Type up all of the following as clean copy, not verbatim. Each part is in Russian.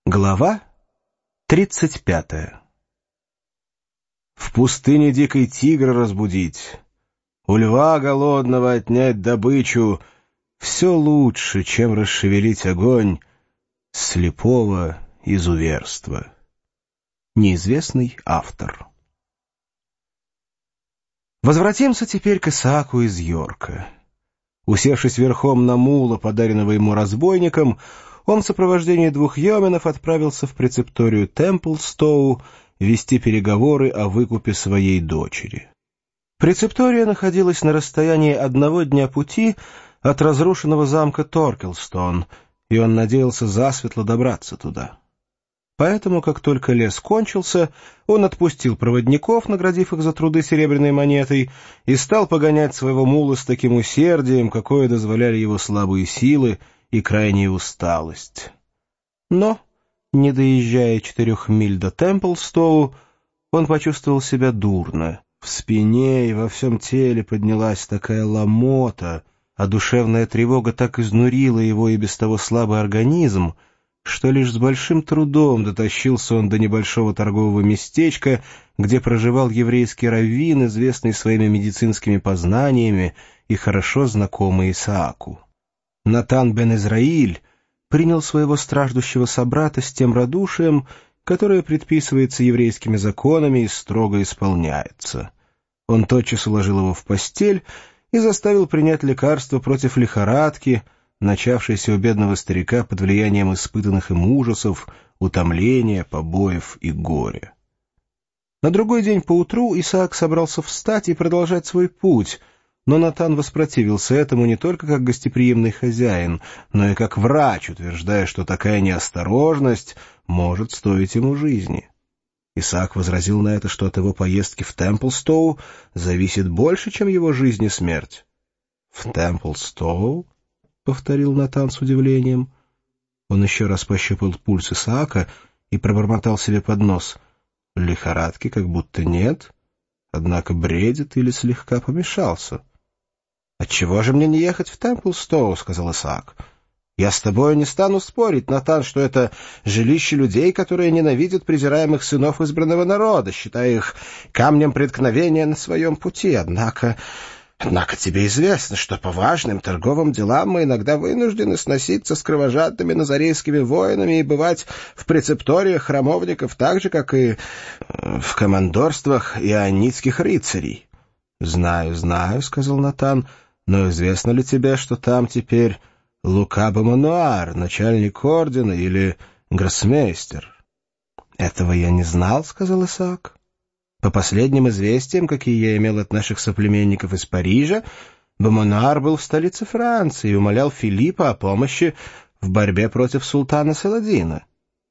Глава 35. В пустыне дикой тигра разбудить, у льва голодного отнять добычу — все лучше, чем расшевелить огонь слепого изуверства. Неизвестный автор. Возвратимся теперь к Исааку из Йорка. Усевшись верхом на мула, подаренного ему разбойником, он в сопровождении 2 йеменов отправился в прецепторию Темплстоу вести переговоры о выкупе своей дочери. Прецептория находилась на расстоянии 1 дня пути от разрушенного замка Торкелстон, и он надеялся засветло добраться туда. Поэтому, как только лес кончился, он отпустил проводников, наградив их за труды серебряной монетой, и стал погонять своего мула с таким усердием, какое дозволяли его слабые силы и крайняя усталость. Но, не доезжая 4 миль до Темплстоу, он почувствовал себя дурно. В спине и во всем теле поднялась такая ломота, а душевная тревога так изнурила его и без того слабый организм, что лишь с большим трудом дотащился он до небольшого торгового местечка, где проживал еврейский раввин, известный своими медицинскими познаниями и хорошо знакомый Исааку. Натан бен Израиль принял своего страждущего собрата с тем радушием, которое предписывается еврейскими законами и строго исполняется. Он тотчас уложил его в постель и заставил принять лекарство против лихорадки, начавшейся у бедного старика под влиянием испытанных им ужасов, утомления, побоев и горя. На другой день поутру Исаак собрался встать и продолжать свой путь, но Натан воспротивился этому не только как гостеприимный хозяин, но и как врач, утверждая, что такая неосторожность может стоить ему жизни. Исаак возразил на это, что от его поездки в Темплстоу зависит больше, чем его жизнь и смерть. — В Темплстоу? — повторил Натан с удивлением. Он еще раз пощупал пульс Исаака и пробормотал себе под нос: лихорадки как будто нет, однако бредит или слегка помешался. — Отчего же мне не ехать в Темплстоу? — сказал Исаак. — Я с тобою не стану спорить, Натан, что это жилище людей, которые ненавидят презираемых сынов избранного народа, считая их камнем преткновения на своем пути. Однако тебе известно, что по важным торговым делам мы иногда вынуждены сноситься с кровожадными назарейскими воинами и бывать в прецепториях храмовников так же, как и в командорствах ионитских рыцарей. — Знаю, — сказал Натан, — но известно ли тебе, что там теперь Лука Бамануар, начальник ордена или гроссмейстер? — Этого я не знал, — сказал Исаак. По последним известиям, какие я имел от наших соплеменников из Парижа, Бамануар был в столице Франции и умолял Филиппа о помощи в борьбе против султана Саладина.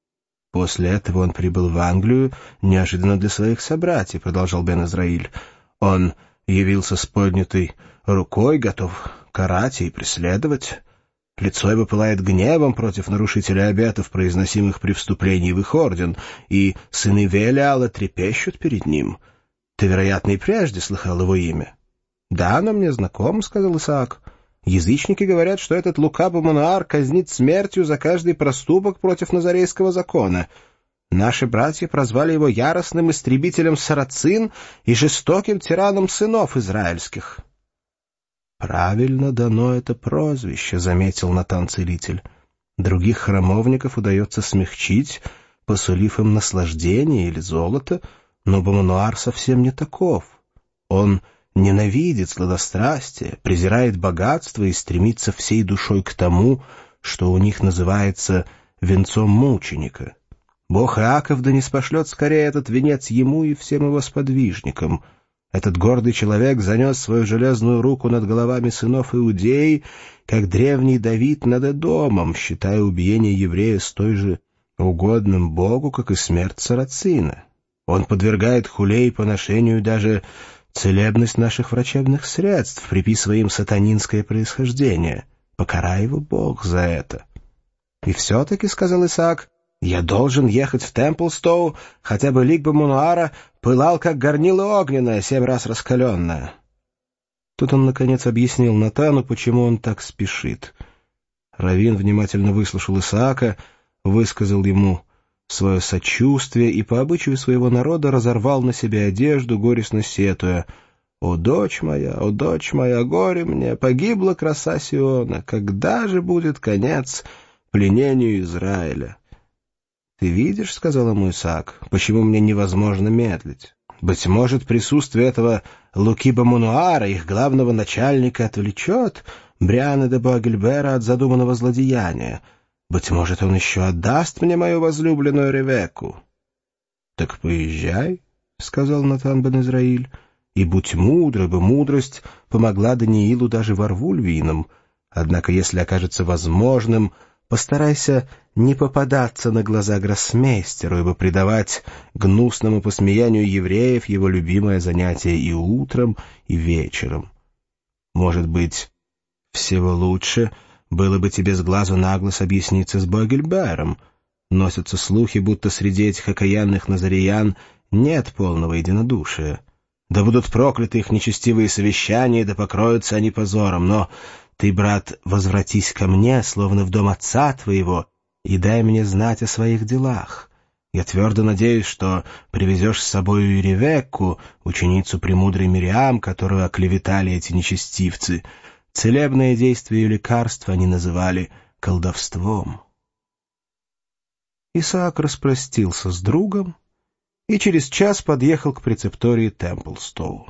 После этого он прибыл в Англию неожиданно для своих собратьев, — продолжал бен Израиль. Он явился с поднятой рукой, готов карать и преследовать. Лицо его пылает гневом против нарушителей обетов, произносимых при вступлении в их орден, и сыны Велиала трепещут перед ним. Ты, вероятно, и прежде слыхал его имя. — Да, оно мне знакомо, — сказал Исаак. — Язычники говорят, что этот Лука Бамануар казнит смертью за каждый проступок против назарейского закона. Наши братья прозвали его яростным истребителем сарацин и жестоким тираном сынов израильских. — Правильно дано это прозвище, — заметил Натан-целитель. Других храмовников удается смягчить, посулив им наслаждение или золото, но Бамануар совсем не таков. Он ненавидит сладострастие, презирает богатство и стремится всей душой к тому, что у них называется венцом мученика. Бог Иаков да ниспошлет скорее этот венец ему и всем его сподвижникам. Этот гордый человек занес свою железную руку над головами сынов Иудеи, как древний Давид над Эдомом, считая убиение еврея столь же угодным Богу, как и смерть сарацина. Он подвергает хуле и поношению даже целебность наших врачебных средств, приписывая им сатанинское происхождение. Покарай его Бог за это. — И все-таки, — сказал Исаак, — я должен ехать в Темплстоу, хотя бы лик Бамануара пылал, как горнило огненное, 7 раз раскаленное. Тут он, наконец, объяснил Натану, почему он так спешит. Раввин внимательно выслушал Исаака, высказал ему свое сочувствие и по обычаю своего народа разорвал на себе одежду, горестно сетуя: о, дочь моя, горе мне, погибла краса Сиона, когда же будет конец пленению Израиля?» «Ты видишь, — сказал ему Исаак, — почему мне невозможно медлить? Быть может, присутствие этого Лукиба-Мануара, их главного начальника, отвлечет Бриана де Боагильбера от задуманного злодеяния. Быть может, он еще отдаст мне мою возлюбленную Ревекку». «Так поезжай, — сказал Натан бен Израиль, — и будь мудр, ибо мудрость помогла Даниилу даже ворву львиным. Однако, если окажется возможным, постарайся не попадаться на глаза гроссмейстеру, ибо придавать гнусному посмеянию евреев его любимое занятие и утром, и вечером. Может быть, всего лучше было бы тебе с глазу на глаз объясниться с Боагильбером. Носятся слухи, будто среди этих окаянных назариян нет полного единодушия. Да будут прокляты их нечестивые совещания, да покроются они позором. Но ты, брат, возвратись ко мне, словно в дом отца твоего, и дай мне знать о своих делах. Я твердо надеюсь, что привезешь с собою и Ревекку, ученицу премудрой Мириам, которую оклеветали эти нечестивцы. Целебное действие ее лекарства они называли колдовством». Исаак распростился с другом и через час подъехал к прецептории Темплстоу.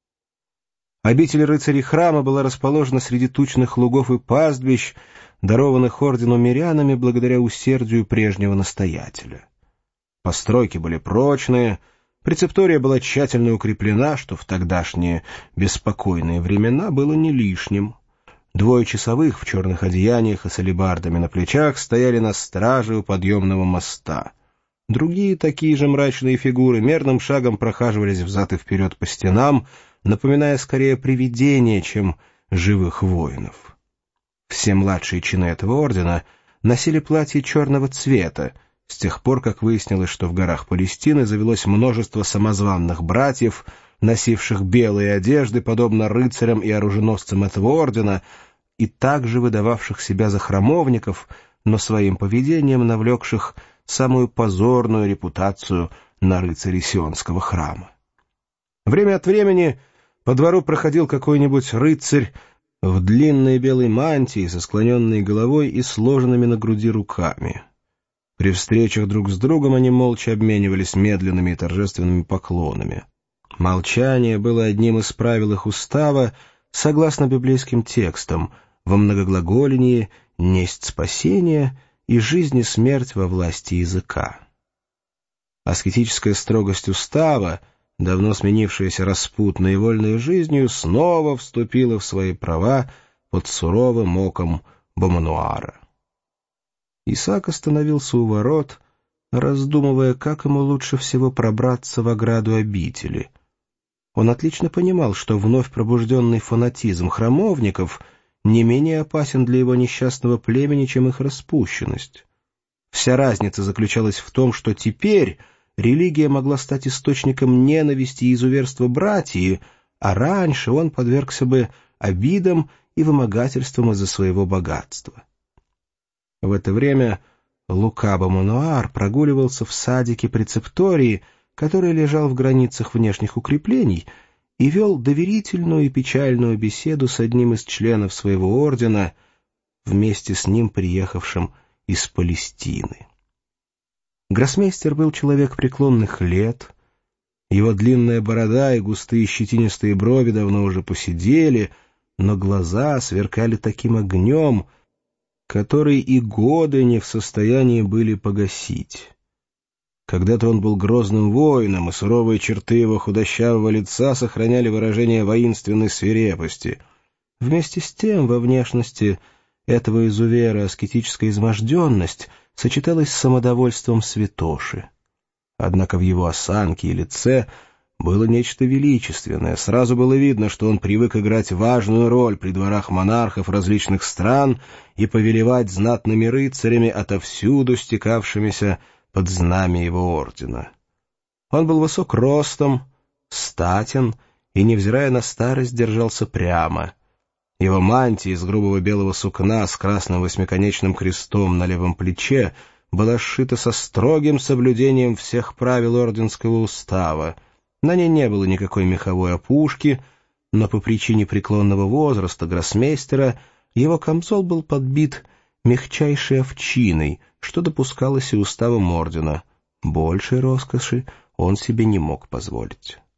Обитель рыцарей храма была расположена среди тучных лугов и пастбищ, дарованных ордену мирянами благодаря усердию прежнего настоятеля. Постройки были прочные, прецептория была тщательно укреплена, что в тогдашние беспокойные времена было не лишним. 2 часовых в черных одеяниях и с алебардами на плечах стояли на страже у подъемного моста. Другие такие же мрачные фигуры мерным шагом прохаживались взад и вперед по стенам, напоминая скорее привидения, чем живых воинов. Все младшие чины этого ордена носили платья черного цвета, с тех пор, как выяснилось, что в горах Палестины завелось множество самозванных братьев, носивших белые одежды, подобно рыцарям и оруженосцам этого ордена, и также выдававших себя за храмовников, но своим поведением навлекших самую позорную репутацию на рыцарей Сионского храма. Время от времени по двору проходил какой-нибудь рыцарь в длинной белой мантии со склоненной головой и сложенными на груди руками. При встречах друг с другом они молча обменивались медленными и торжественными поклонами. Молчание было одним из правил их устава, согласно библейским текстам: «Во многоглаголении несть спасение, и жизнь и смерть во власти языка». Аскетическая строгость устава, давно сменившаяся распутной и вольной жизнью, снова вступила в свои права под суровым оком Бомануара. Исаак остановился у ворот, раздумывая, как ему лучше всего пробраться в ограду обители. Он отлично понимал, что вновь пробужденный фанатизм храмовников не менее опасен для его несчастного племени, чем их распущенность. Вся разница заключалась в том, что теперь религия могла стать источником ненависти и изуверства братьев, а раньше он подвергся бы обидам и вымогательствам из-за своего богатства. В это время Лукаба-Мануар прогуливался в садике прецептории, который лежал в границах внешних укреплений, и вел доверительную и печальную беседу с одним из членов своего ордена, вместе с ним приехавшим из Палестины. Гроссмейстер был человек преклонных лет, его длинная борода и густые щетинистые брови давно уже поседели, но глаза сверкали таким огнем, который и годы не в состоянии были погасить. Когда-то он был грозным воином, и суровые черты его худощавого лица сохраняли выражение воинственной свирепости. Вместе с тем во внешности этого изувера аскетическая изможденность сочеталась с самодовольством святоши. Однако в его осанке и лице было нечто величественное. Сразу было видно, что он привык играть важную роль при дворах монархов различных стран и повелевать знатными рыцарями, отовсюду стекавшимися под знамя его ордена. Он был высок ростом, статен и, невзирая на старость, держался прямо. Его мантия из грубого белого сукна с красным восьмиконечным крестом на левом плече была сшита со строгим соблюдением всех правил орденского устава. На ней не было никакой меховой опушки, но по причине преклонного возраста гроссмейстера его камзол был подбит мягчайшей овчиной, что допускалось и уставом ордена. Большей роскоши он себе не мог позволить.